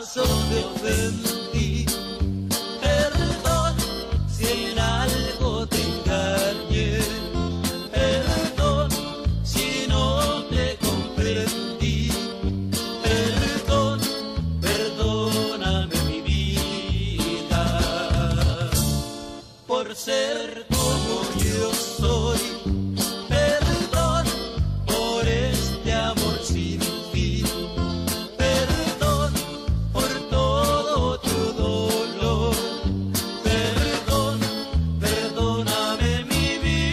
acaso te ofendí. Perdón si en algo te engañé. Perdón si no te comprendí. Perdón, perdóname mi vida por ser como yo soy. Perdón por este amor sin fin. Perdón por todo tu dolor. Perdón, perdóname mi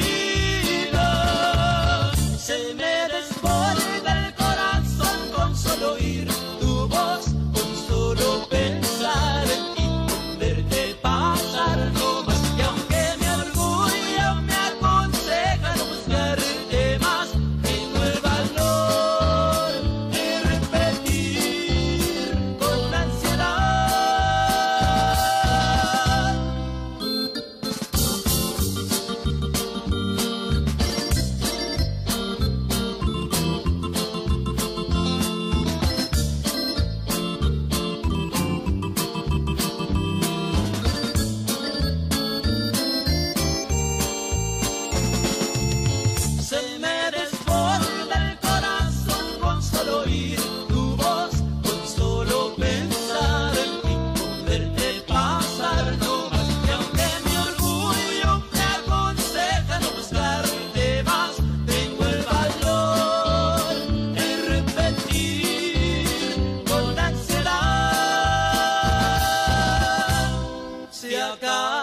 vida. Se me desborda el corazón con solo oír tu voz, con solo pensar en ti, con verte pasar no más. Y aunque mi orgullo me aconseja no buscarte más, tengo el valor de repetir con ansiedad. Se me desborda el corazón con solo oír tu voz, con solo pensar en ti, con verte pasar no más. Y aunque mi orgullo me aconseja no buscarte más, tengo el valor de repetir con ansiedad. Si acaso